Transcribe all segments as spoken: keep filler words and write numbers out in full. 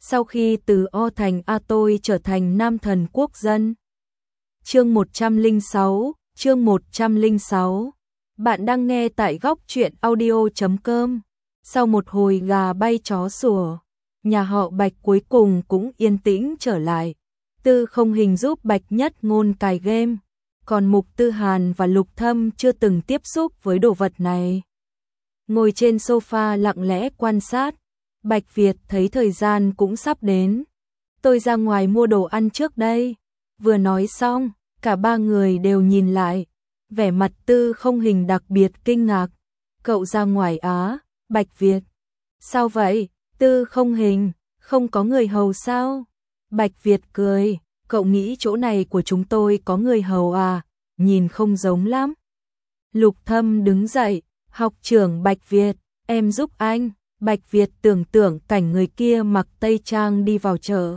Sau khi từ O thành A tôi trở thành nam thần quốc dân. Chương một trăm lẻ sáu, chương một trăm lẻ sáu. Bạn đang nghe tại góc truyện audio chấm com. Sau một hồi gà bay chó sủa, nhà họ Bạch cuối cùng cũng yên tĩnh trở lại. Tư Không Hình giúp Bạch Nhất Ngôn cài game, còn Mục Tư Hàn và Lục Thâm chưa từng tiếp xúc với đồ vật này. Ngồi trên sofa lặng lẽ quan sát, Bạch Việt thấy thời gian cũng sắp đến. Tôi ra ngoài mua đồ ăn trước đây. Vừa nói xong, cả ba người đều nhìn lại, vẻ mặt Tư Không Hình đặc biệt kinh ngạc. Cậu ra ngoài á? Bạch Việt. Sao vậy? Tư Không Hình, không có người hầu sao? Bạch Việt cười, cậu nghĩ chỗ này của chúng tôi có người hầu à? Nhìn không giống lắm. Lục Thâm đứng dậy, học trưởng Bạch Việt, em giúp anh. Bạch Việt tưởng tượng cảnh người kia mặc tây trang đi vào chợ.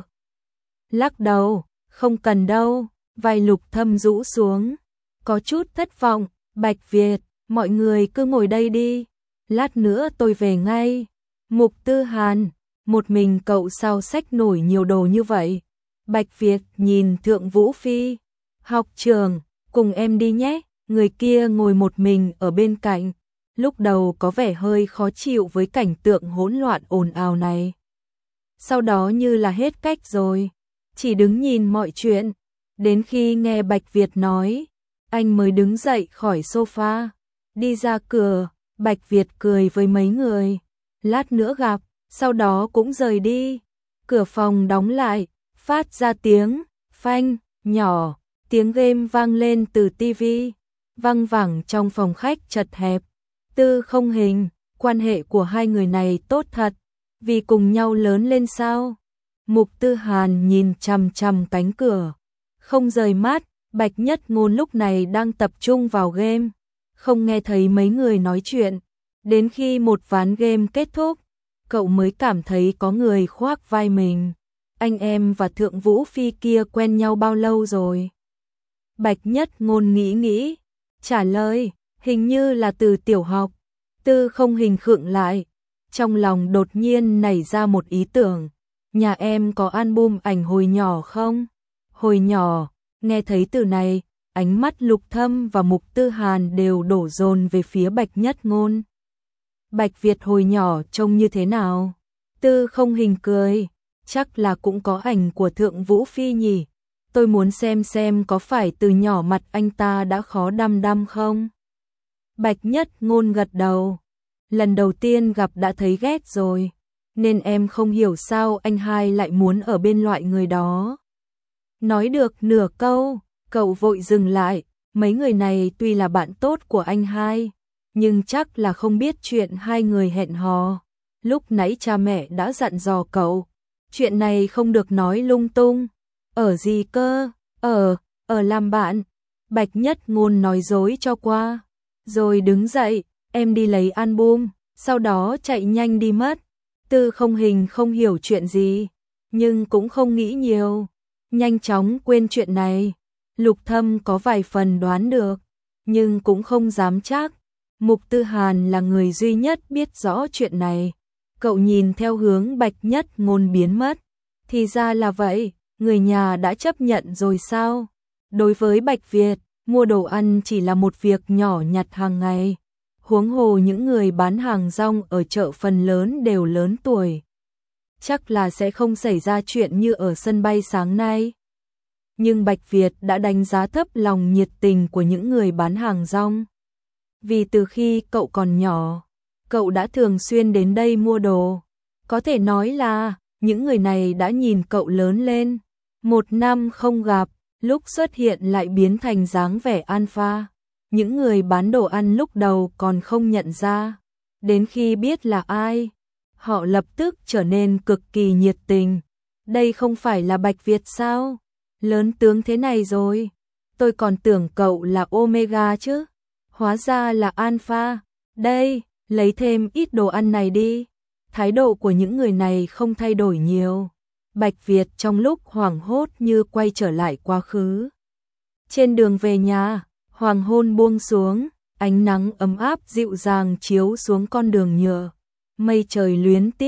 Lắc đầu, không cần đâu, vai Lục Thâm rũ xuống. Có chút thất vọng, Bạch Việt, mọi người cứ ngồi đây đi. Lát nữa tôi về ngay. Mục Tư Hàn, một mình cậu sao xách nổi nhiều đồ như vậy? Bạch Việt nhìn Thượng Vũ Phi. Học trưởng, cùng em đi nhé. Người kia ngồi một mình ở bên cạnh. Lúc đầu có vẻ hơi khó chịu với cảnh tượng hỗn loạn ồn ào này. Sau đó như là hết cách rồi, chỉ đứng nhìn mọi chuyện. Đến khi nghe Bạch Việt nói, anh mới đứng dậy khỏi sofa, đi ra cửa. Bạch Việt cười với mấy người, lát nữa gặp, sau đó cũng rời đi. Cửa phòng đóng lại, phát ra tiếng phanh nhỏ, tiếng game vang lên từ tivi, văng vẳng trong phòng khách chật hẹp. Tư Không Hình, quan hệ của hai người này tốt thật, vì cùng nhau lớn lên sao? Mục Tư Hàn nhìn chằm chằm cánh cửa, không rời mắt. Bạch Nhất Ngôn lúc này đang tập trung vào game, không nghe thấy mấy người nói chuyện. Đến khi một ván game kết thúc, cậu mới cảm thấy có người khoác vai mình. Anh em và Thượng Vũ Phi kia quen nhau bao lâu rồi? Bạch Nhất Ngôn nghĩ nghĩ, trả lời, hình như là từ tiểu học. Tư Không Hình khựng lại, trong lòng đột nhiên nảy ra một ý tưởng. Nhà em có album ảnh hồi nhỏ không? Hồi nhỏ, nghe thấy từ này, ánh mắt Lục Thâm và Mục Tư Hàn đều đổ dồn về phía Bạch Nhất Ngôn. Bạch Việt hồi nhỏ trông như thế nào? Tư Không Hình cười, chắc là cũng có ảnh của Thượng Vũ Phi nhỉ. Tôi muốn xem xem có phải từ nhỏ mặt anh ta đã khó đăm đăm không? Bạch Nhất Ngôn gật đầu. Lần đầu tiên gặp đã thấy ghét rồi, nên em không hiểu sao anh hai lại muốn ở bên loại người đó. Nói được nửa câu, cậu vội dừng lại. Mấy người này tuy là bạn tốt của anh hai, nhưng chắc là không biết chuyện hai người hẹn hò. Lúc nãy cha mẹ đã dặn dò cậu, chuyện này không được nói lung tung. Ở gì cơ? Ở, ở làm bạn. Bạch Nhất Ngôn nói dối cho qua, rồi đứng dậy, em đi lấy album, sau đó chạy nhanh đi mất. Tư Không Hình không hiểu chuyện gì, nhưng cũng không nghĩ nhiều, nhanh chóng quên chuyện này. Lục Thâm có vài phần đoán được, nhưng cũng không dám chắc. Mục Tư Hàn là người duy nhất biết rõ chuyện này. Cậu nhìn theo hướng Bạch Nhất Ngôn biến mất. Thì ra là vậy, người nhà đã chấp nhận rồi sao? Đối với Bạch Việt, mua đồ ăn chỉ là một việc nhỏ nhặt hàng ngày. Huống hồ những người bán hàng rong ở chợ phần lớn đều lớn tuổi. Chắc là sẽ không xảy ra chuyện như ở sân bay sáng nay. Nhưng Bạch Việt đã đánh giá thấp lòng nhiệt tình của những người bán hàng rong. Vì từ khi cậu còn nhỏ, cậu đã thường xuyên đến đây mua đồ. Có thể nói là những người này đã nhìn cậu lớn lên. Một năm không gặp, lúc xuất hiện lại biến thành dáng vẻ alpha. Những người bán đồ ăn lúc đầu còn không nhận ra. Đến khi biết là ai, họ lập tức trở nên cực kỳ nhiệt tình. Đây không phải là Bạch Việt sao? Lớn tướng thế này rồi. Tôi còn tưởng cậu là Omega chứ. Hóa ra là Alpha. Đây, lấy thêm ít đồ ăn này đi. Thái độ của những người này không thay đổi nhiều. Bạch Việt trong lúc hoảng hốt như quay trở lại quá khứ. Trên đường về nhà, hoàng hôn buông xuống, ánh nắng ấm áp dịu dàng chiếu xuống con đường nhựa. Mây trời luyến tiếc,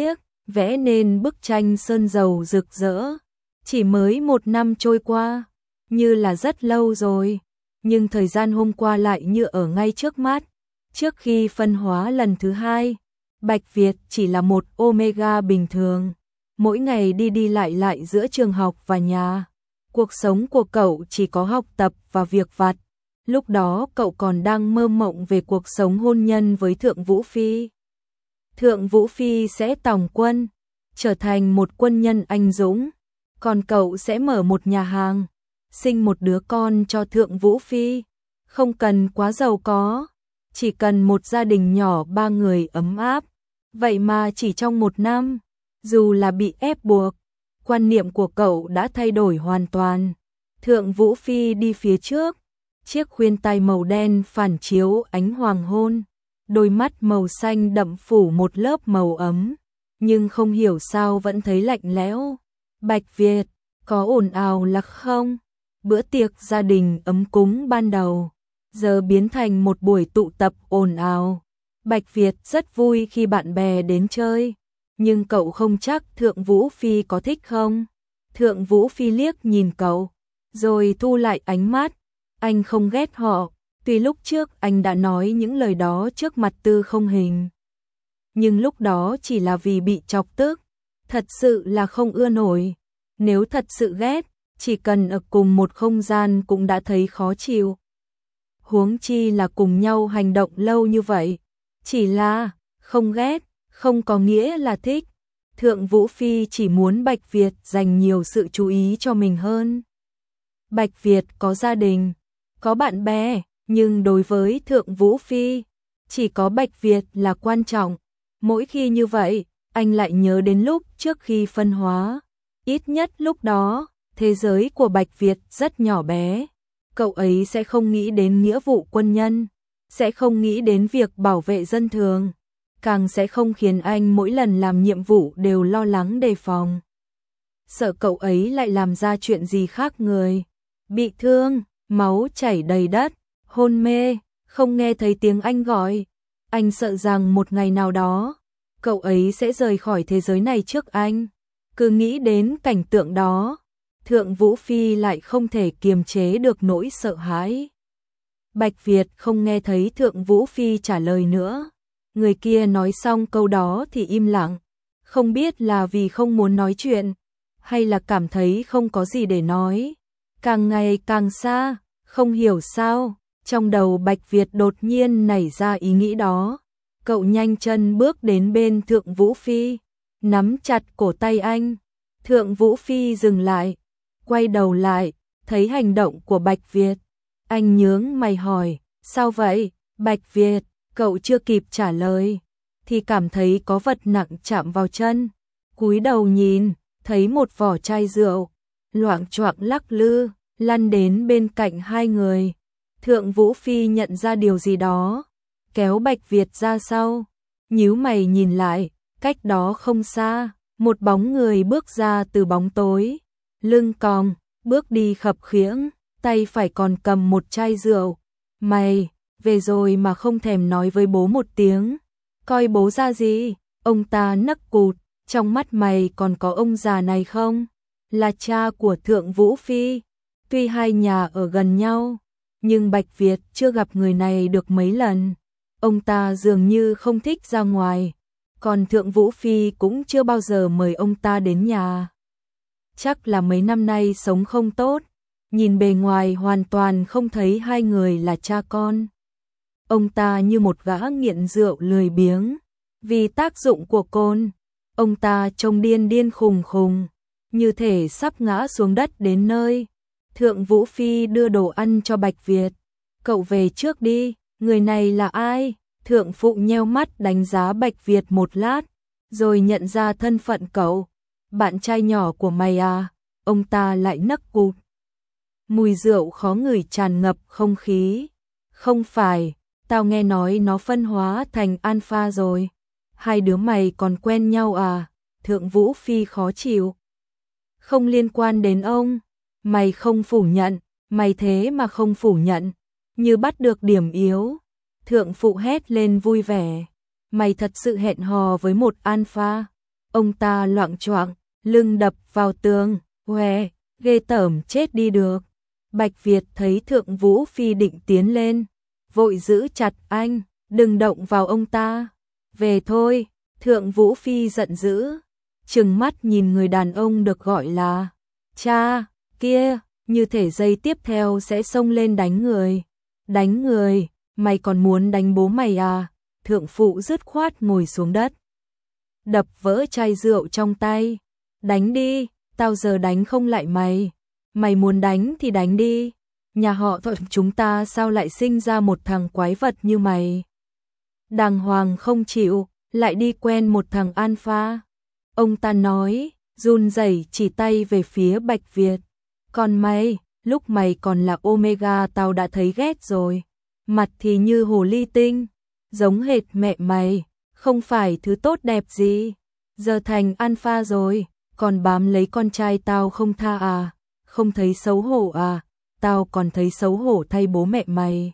vẽ nên bức tranh sơn dầu rực rỡ. Chỉ mới một năm trôi qua, như là rất lâu rồi, nhưng thời gian hôm qua lại như ở ngay trước mắt. Trước khi phân hóa lần thứ hai, Bạch Việt chỉ là một Omega bình thường, mỗi ngày đi đi lại lại giữa trường học và nhà. Cuộc sống của cậu chỉ có học tập và việc vặt. Lúc đó cậu còn đang mơ mộng về cuộc sống hôn nhân với Thượng Vũ Phi. Thượng Vũ Phi sẽ tòng quân, trở thành một quân nhân anh dũng, còn cậu sẽ mở một nhà hàng, sinh một đứa con cho Thượng Vũ Phi. Không cần quá giàu có, chỉ cần một gia đình nhỏ ba người ấm áp. Vậy mà chỉ trong một năm, dù là bị ép buộc, quan niệm của cậu đã thay đổi hoàn toàn. Thượng Vũ Phi đi phía trước, chiếc khuyên tai màu đen phản chiếu ánh hoàng hôn, đôi mắt màu xanh đậm phủ một lớp màu ấm, nhưng không hiểu sao vẫn thấy lạnh lẽo. Bạch Việt, có ồn ào là không? Bữa tiệc gia đình ấm cúng ban đầu, giờ biến thành một buổi tụ tập ồn ào. Bạch Việt rất vui khi bạn bè đến chơi, nhưng cậu không chắc Thượng Vũ Phi có thích không. Thượng Vũ Phi liếc nhìn cậu, rồi thu lại ánh mắt. Anh không ghét họ, tuy lúc trước anh đã nói những lời đó trước mặt Tư Không Hình. Nhưng lúc đó chỉ là vì bị chọc tức, thật sự là không ưa nổi. Nếu thật sự ghét, chỉ cần ở cùng một không gian cũng đã thấy khó chịu. Huống chi là cùng nhau hành động lâu như vậy. Chỉ là không ghét, không có nghĩa là thích. Thượng Vũ Phi chỉ muốn Bạch Việt dành nhiều sự chú ý cho mình hơn. Bạch Việt có gia đình, có bạn bè, nhưng đối với Thượng Vũ Phi, chỉ có Bạch Việt là quan trọng. Mỗi khi như vậy, anh lại nhớ đến lúc trước khi phân hóa. Ít nhất lúc đó, thế giới của Bạch Việt rất nhỏ bé. Cậu ấy sẽ không nghĩ đến nghĩa vụ quân nhân, sẽ không nghĩ đến việc bảo vệ dân thường, càng sẽ không khiến anh mỗi lần làm nhiệm vụ đều lo lắng đề phòng. Sợ cậu ấy lại làm ra chuyện gì khác người. Bị thương, máu chảy đầy đất, hôn mê, không nghe thấy tiếng anh gọi. Anh sợ rằng một ngày nào đó, cậu ấy sẽ rời khỏi thế giới này trước anh. Cứ nghĩ đến cảnh tượng đó, Thượng Vũ Phi lại không thể kiềm chế được nỗi sợ hãi. Bạch Việt không nghe thấy Thượng Vũ Phi trả lời nữa. Người kia nói xong câu đó thì im lặng. Không biết là vì không muốn nói chuyện, hay là cảm thấy không có gì để nói. Càng ngày càng xa, không hiểu sao, trong đầu Bạch Việt đột nhiên nảy ra ý nghĩ đó. Cậu nhanh chân bước đến bên Thượng Vũ Phi, nắm chặt cổ tay anh. Thượng Vũ Phi dừng lại, quay đầu lại, thấy hành động của Bạch Việt. Anh nhướng mày hỏi, sao vậy? Bạch Việt, cậu chưa kịp trả lời, thì cảm thấy có vật nặng chạm vào chân. Cúi đầu nhìn, thấy một vỏ chai rượu, loạng choạng lắc lư, lăn đến bên cạnh hai người. Thượng Vũ Phi nhận ra điều gì đó, kéo Bạch Việt ra sau, nhíu mày nhìn lại, cách đó không xa, một bóng người bước ra từ bóng tối, lưng còng, bước đi khập khiễng, tay phải còn cầm một chai rượu. Mày, về rồi mà không thèm nói với bố một tiếng, coi bố ra gì? Ông ta nấc cụt, trong mắt mày còn có ông già này không? Là cha của Thượng Vũ Phi. Tuy hai nhà ở gần nhau, nhưng Bạch Việt chưa gặp người này được mấy lần. Ông ta dường như không thích ra ngoài, còn Thượng Vũ Phi cũng chưa bao giờ mời ông ta đến nhà. Chắc là mấy năm nay sống không tốt, nhìn bề ngoài hoàn toàn không thấy hai người là cha con. Ông ta như một gã nghiện rượu lười biếng, vì tác dụng của cồn, ông ta trông điên điên khùng khùng, như thể sắp ngã xuống đất đến nơi. Thượng Vũ Phi đưa đồ ăn cho Bạch Việt. Cậu về trước đi, người này là ai? Thượng Phụ nheo mắt đánh giá Bạch Việt một lát, rồi nhận ra thân phận cậu. Bạn trai nhỏ của mày à? Ông ta lại nấc cụt. Mùi rượu khó ngửi tràn ngập không khí. Không phải, tao nghe nói nó phân hóa thành alpha rồi. Hai đứa mày còn quen nhau à? Thượng Vũ Phi khó chịu. Không liên quan đến ông. Mày không phủ nhận, mày thế mà không phủ nhận, như bắt được điểm yếu. Thượng Phụ hét lên vui vẻ. Mày thật sự hẹn hò với một alpha. Ông ta loạng choạng, lưng đập vào tường, "Hoe, ghê tởm chết đi được." Bạch Việt thấy Thượng Vũ Phi định tiến lên, vội giữ chặt anh, "Đừng động vào ông ta." "Về thôi." Thượng Vũ Phi giận dữ, trừng mắt nhìn người đàn ông được gọi là cha kia, như thể giây tiếp theo sẽ xông lên đánh người. "Đánh người? Mày còn muốn đánh bố mày à?" Thượng phụ dứt khoát ngồi xuống đất, đập vỡ chai rượu trong tay. "Đánh đi, tao giờ đánh không lại mày. Mày muốn đánh thì đánh đi. Nhà họ Thuận chúng ta sao lại sinh ra một thằng quái vật như mày? Đàng hoàng không chịu, lại đi quen một thằng alpha." Ông ta nói, run rẩy chỉ tay về phía Bạch Việt. "Còn mày, lúc mày còn là Omega tao đã thấy ghét rồi. Mặt thì như hồ ly tinh, giống hệt mẹ mày, không phải thứ tốt đẹp gì. Giờ thành alpha rồi, còn bám lấy con trai tao không tha à? Không thấy xấu hổ à? Tao còn thấy xấu hổ thay bố mẹ mày."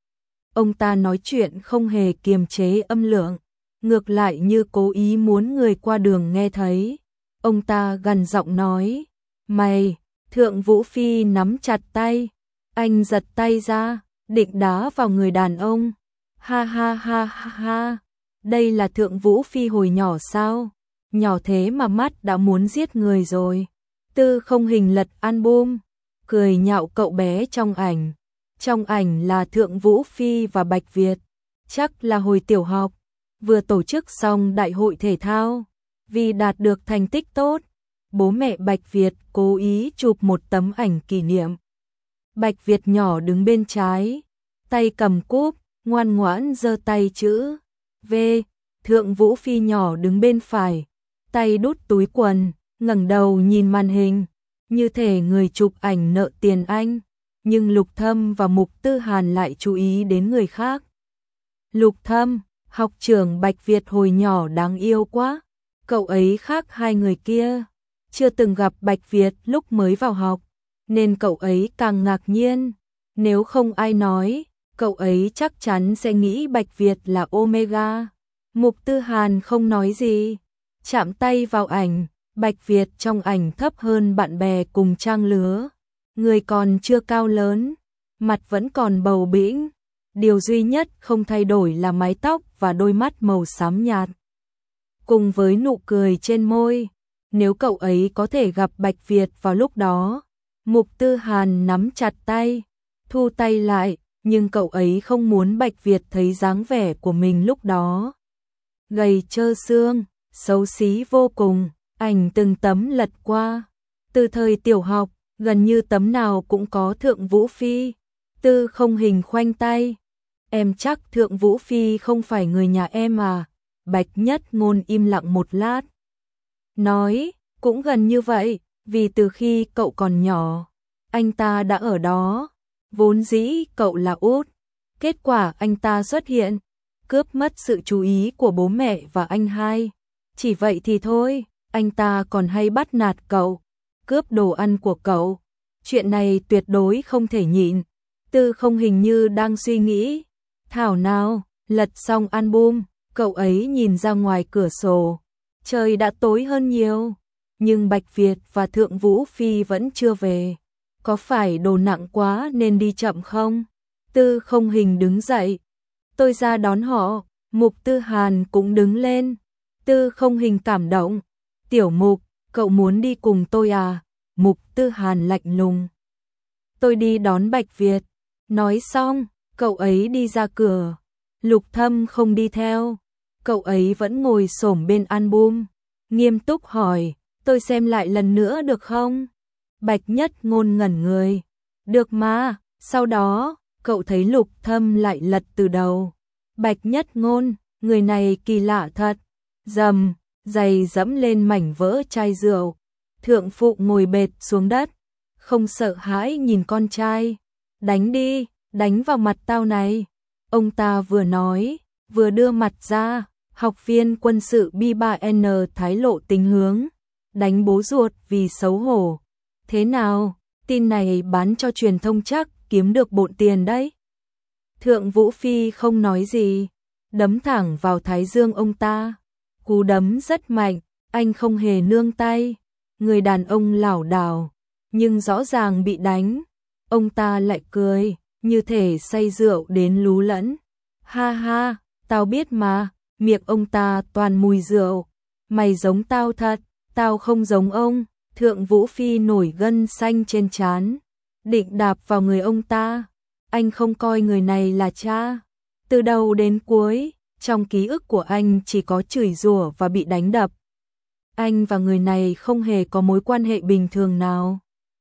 Ông ta nói chuyện không hề kiềm chế âm lượng, ngược lại như cố ý muốn người qua đường nghe thấy. Ông ta gằn giọng nói, "Mày!" Thượng Vũ Phi nắm chặt tay, anh giật tay ra, định đá vào người đàn ông. Ha ha ha ha ha, đây là Thượng Vũ Phi hồi nhỏ sao? Nhỏ thế mà mắt đã muốn giết người rồi. Tư Không Hình lật album, cười nhạo cậu bé trong ảnh. Trong ảnh là Thượng Vũ Phi và Bạch Việt, chắc là hồi tiểu học, vừa tổ chức xong đại hội thể thao. Vì đạt được thành tích tốt, bố mẹ Bạch Việt cố ý chụp một tấm ảnh kỷ niệm. Bạch Việt nhỏ đứng bên trái, tay cầm cúp, ngoan ngoãn giơ tay chữ V. Thượng Vũ Phi nhỏ đứng bên phải, tay đút túi quần, ngẩng đầu nhìn màn hình, như thể người chụp ảnh nợ tiền anh. Nhưng Lục Thâm và Mục Tư Hàn lại chú ý đến người khác. Lục Thâm, học trưởng Bạch Việt hồi nhỏ đáng yêu quá. Cậu ấy khác hai người kia, chưa từng gặp Bạch Việt lúc mới vào học, nên cậu ấy càng ngạc nhiên. Nếu không ai nói, cậu ấy chắc chắn sẽ nghĩ Bạch Việt là Omega. Mục Tư Hàn không nói gì, chạm tay vào ảnh. Bạch Việt trong ảnh thấp hơn bạn bè cùng trang lứa, người còn chưa cao lớn, mặt vẫn còn bầu bĩnh. Điều duy nhất không thay đổi là mái tóc và đôi mắt màu xám nhạt, cùng với nụ cười trên môi. Nếu cậu ấy có thể gặp Bạch Việt vào lúc đó, Mục Tư Hàn nắm chặt tay, thu tay lại, nhưng cậu ấy không muốn Bạch Việt thấy dáng vẻ của mình lúc đó. Gầy trơ xương, xấu xí vô cùng, ảnh từng tấm lật qua. Từ thời tiểu học, gần như tấm nào cũng có Thượng Vũ Phi. Tư Không Hình khoanh tay, "Em chắc Thượng Vũ Phi không phải người nhà em à?" Bạch Nhất Ngôn im lặng một lát, nói, "Cũng gần như vậy, vì từ khi cậu còn nhỏ, anh ta đã ở đó. Vốn dĩ cậu là út, kết quả anh ta xuất hiện, cướp mất sự chú ý của bố mẹ và anh hai. Chỉ vậy thì thôi, anh ta còn hay bắt nạt cậu, cướp đồ ăn của cậu. Chuyện này tuyệt đối không thể nhịn." Tư Không Hình như đang suy nghĩ. Thảo nào, lật xong album, cậu ấy nhìn ra ngoài cửa sổ. Trời đã tối hơn nhiều, nhưng Bạch Việt và Thượng Vũ Phi vẫn chưa về. Có phải đồ nặng quá nên đi chậm không? Tư Không Hình đứng dậy, "Tôi ra đón họ." Mục Tư Hàn cũng đứng lên. Tư Không Hình cảm động, "Tiểu Mục, cậu muốn đi cùng tôi à?" Mục Tư Hàn lạnh lùng, "Tôi đi đón Bạch Việt." Nói xong, cậu ấy đi ra cửa. Lục Thâm không đi theo, cậu ấy vẫn ngồi xổm bên album, nghiêm túc hỏi, "Tôi xem lại lần nữa được không?" Bạch Nhất Ngôn ngẩn người, "Được mà." Sau đó, cậu thấy Lục Thâm lại lật từ đầu. Bạch Nhất Ngôn, người này kỳ lạ thật. Dầm, giày dẫm lên mảnh vỡ chai rượu. Thượng phụ ngồi bệt xuống đất, không sợ hãi nhìn con trai. "Đánh đi, đánh vào mặt tao này." Ông ta vừa nói, vừa đưa mặt ra. Học viên quân sự B ba N thái lộ tính hướng, "Đánh bố ruột vì xấu hổ." Thế nào, tin này bán cho truyền thông chắc kiếm được bộn tiền đấy. Thượng Vũ Phi không nói gì, đấm thẳng vào thái dương ông ta. Cú đấm rất mạnh, anh không hề nương tay, người đàn ông lảo đảo, nhưng rõ ràng bị đánh. Ông ta lại cười, như thể say rượu đến lú lẫn. Ha ha, tao biết mà, miệng ông ta toàn mùi rượu. Mày giống tao thật, tao không giống ông. Thượng Vũ Phi nổi gân xanh trên trán, định đạp vào người ông ta. Anh không coi người này là cha. Từ đầu đến cuối, trong ký ức của anh chỉ có chửi rủa và bị đánh đập. Anh và người này không hề có mối quan hệ bình thường nào.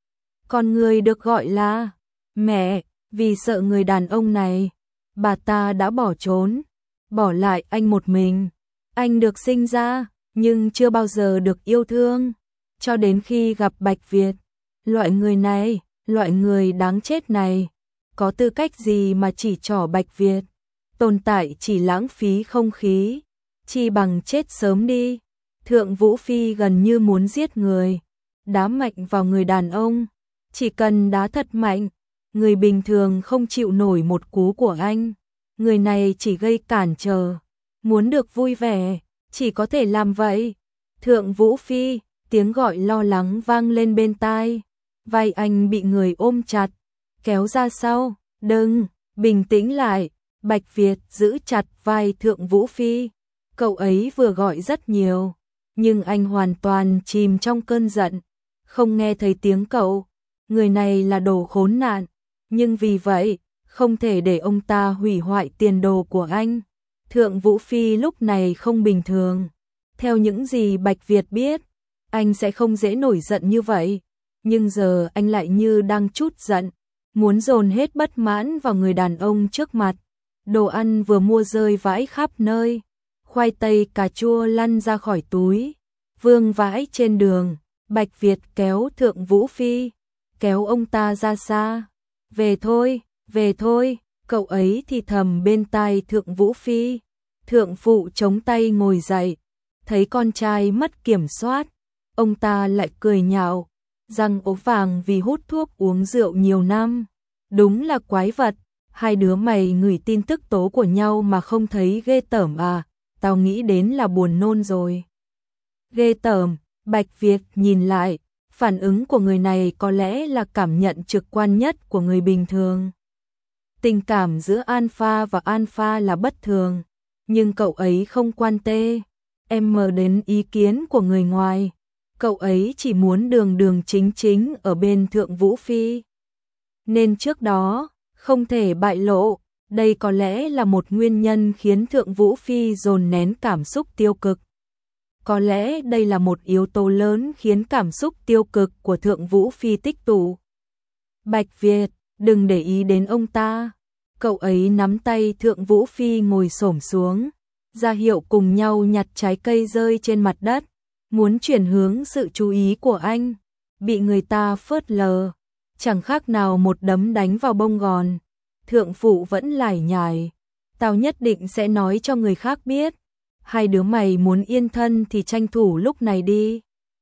Còn người được gọi là mẹ, vì sợ người đàn ông này, bà ta đã bỏ trốn, bỏ lại anh một mình. Anh được sinh ra, nhưng chưa bao giờ được yêu thương, cho đến khi gặp Bạch Việt. Loại người này, loại người đáng chết này, có tư cách gì mà chỉ trỏ Bạch Việt? Tồn tại chỉ lãng phí không khí, chi bằng chết sớm đi. Thượng Vũ Phi gần như muốn giết người, đá mạnh vào người đàn ông. Chỉ cần đá thật mạnh, người bình thường không chịu nổi một cú của anh. Người này chỉ gây cản trở, muốn được vui vẻ, chỉ có thể làm vậy. Thượng Vũ Phi, tiếng gọi lo lắng vang lên bên tai. Vai anh bị người ôm chặt, kéo ra sau. Đừng, bình tĩnh lại. Bạch Việt giữ chặt vai Thượng Vũ Phi. Cậu ấy vừa gọi rất nhiều, nhưng anh hoàn toàn chìm trong cơn giận, không nghe thấy tiếng cậu. Người này là đồ khốn nạn, nhưng vì vậy, không thể để ông ta hủy hoại tiền đồ của anh. Thượng Vũ Phi lúc này không bình thường. Theo những gì Bạch Việt biết, anh sẽ không dễ nổi giận như vậy. Nhưng giờ anh lại như đang trút giận, muốn dồn hết bất mãn vào người đàn ông trước mặt. Đồ ăn vừa mua rơi vãi khắp nơi, khoai tây cà chua lăn ra khỏi túi, vương vãi trên đường. Bạch Việt kéo Thượng Vũ Phi, kéo ông ta ra xa. Về thôi, về thôi, cậu ấy thì thầm bên tai Thượng Vũ Phi. Thượng phụ chống tay ngồi dậy, thấy con trai mất kiểm soát, ông ta lại cười nhạo, răng ố vàng vì hút thuốc uống rượu nhiều năm. Đúng là quái vật, hai đứa mày ngửi tin tức tố của nhau mà không thấy ghê tởm à, tao nghĩ đến là buồn nôn rồi. Ghê tởm, Bạch Việt nhìn lại, phản ứng của người này có lẽ là cảm nhận trực quan nhất của người bình thường. Tình cảm giữa Alpha và Alpha là bất thường, nhưng cậu ấy không quan tê em mờ đến ý kiến của người ngoài. Cậu ấy chỉ muốn đường đường chính chính ở bên Thượng Vũ Phi. Nên trước đó, không thể bại lộ, đây có lẽ là một nguyên nhân khiến Thượng Vũ Phi dồn nén cảm xúc tiêu cực. Có lẽ đây là một yếu tố lớn khiến cảm xúc tiêu cực của Thượng Vũ Phi tích tụ. Bạch Việt, đừng để ý đến ông ta. Cậu ấy nắm tay Thượng Vũ Phi ngồi xổm xuống, ra hiệu cùng nhau nhặt trái cây rơi trên mặt đất, muốn chuyển hướng sự chú ý của anh. Bị người ta phớt lờ, chẳng khác nào một đấm đánh vào bông gòn. Thượng phụ vẫn lải nhải, tao nhất định sẽ nói cho người khác biết. Hai đứa mày muốn yên thân thì tranh thủ lúc này đi.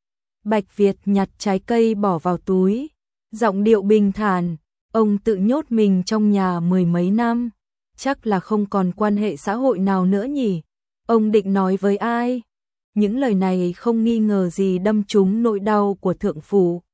Bạch Việt nhặt trái cây bỏ vào túi, giọng điệu bình thản. Ông tự nhốt mình trong nhà mười mấy năm, chắc là không còn quan hệ xã hội nào nữa nhỉ. Ông định nói với ai? Những lời này không nghi ngờ gì đâm trúng nỗi đau của thượng phủ.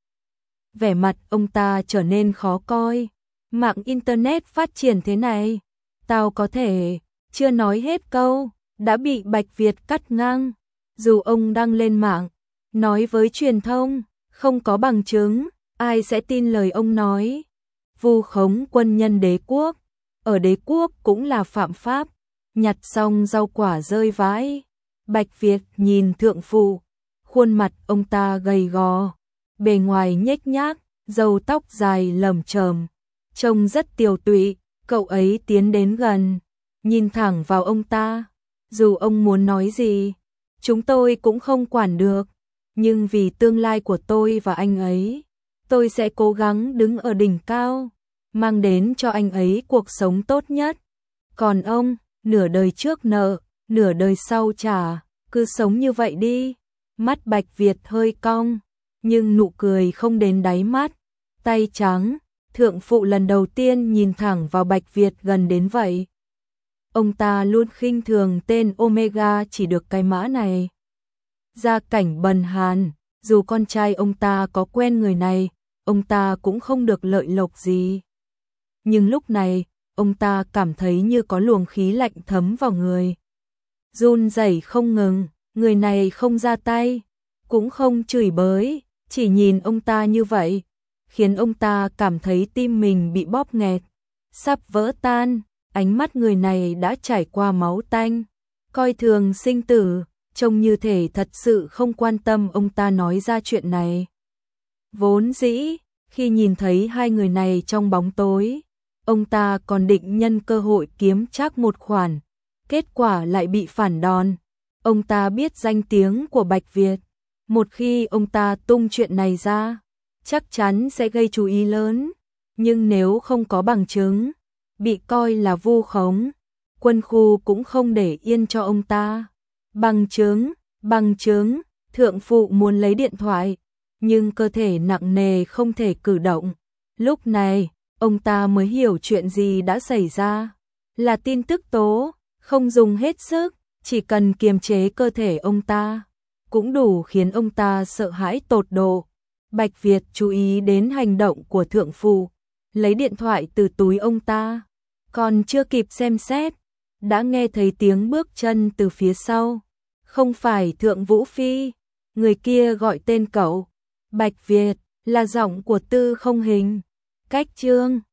Vẻ mặt ông ta trở nên khó coi. Mạng Internet phát triển thế này, tao có thể chưa nói hết câu, đã bị Bạch Việt cắt ngang. Dù ông đăng lên mạng, nói với truyền thông, không có bằng chứng, ai sẽ tin lời ông nói. Vu khống quân nhân đế quốc, ở đế quốc cũng là phạm pháp. Nhặt xong rau quả rơi vãi, Bạch Việt nhìn thượng phụ, khuôn mặt ông ta gầy gò, bề ngoài nhếch nhác, râu tóc dài lởm chởm, trông rất tiều tụy. Cậu ấy tiến đến gần, nhìn thẳng vào ông ta. Dù ông muốn nói gì, chúng tôi cũng không quản được, nhưng vì tương lai của tôi và anh ấy, tôi sẽ cố gắng đứng ở đỉnh cao, mang đến cho anh ấy cuộc sống tốt nhất. Còn ông, nửa đời trước nợ, nửa đời sau trả, cứ sống như vậy đi. Mắt Bạch Việt hơi cong, nhưng nụ cười không đến đáy mắt. Tay trắng, thượng phụ lần đầu tiên nhìn thẳng vào Bạch Việt gần đến vậy. Ông ta luôn khinh thường tên Omega chỉ được cái mã này. gia cảnh bần hàn, dù con trai ông ta có quen người này, ông ta cũng không được lợi lộc gì. Nhưng lúc này, ông ta cảm thấy như có luồng khí lạnh thấm vào người. Run rẩy không ngừng, người này không ra tay, cũng không chửi bới, chỉ nhìn ông ta như vậy, khiến ông ta cảm thấy tim mình bị bóp nghẹt, sắp vỡ tan. Ánh mắt người này đã trải qua máu tanh, coi thường sinh tử, trông như thể thật sự không quan tâm ông ta nói ra chuyện này. Vốn dĩ, khi nhìn thấy hai người này trong bóng tối, ông ta còn định nhân cơ hội kiếm trác một khoản, kết quả lại bị phản đòn. Ông ta biết danh tiếng của Bạch Việt, một khi ông ta tung chuyện này ra, chắc chắn sẽ gây chú ý lớn, nhưng nếu không có bằng chứng, bị coi là vu khống, quân khu cũng không để yên cho ông ta. Bằng chứng, bằng chứng, thượng phụ muốn lấy điện thoại, nhưng cơ thể nặng nề không thể cử động. Lúc này, ông ta mới hiểu chuyện gì đã xảy ra, là tin tức tố, không dùng hết sức, chỉ cần kiềm chế cơ thể ông ta, cũng đủ khiến ông ta sợ hãi tột độ. Bạch Việt chú ý đến hành động của thượng phụ, lấy điện thoại từ túi ông ta, còn chưa kịp xem xét, đã nghe thấy tiếng bước chân từ phía sau. Không phải Thượng Vũ Phi, người kia gọi tên cậu. Bạch Việt, là giọng của Tư Không Hình. Cách chương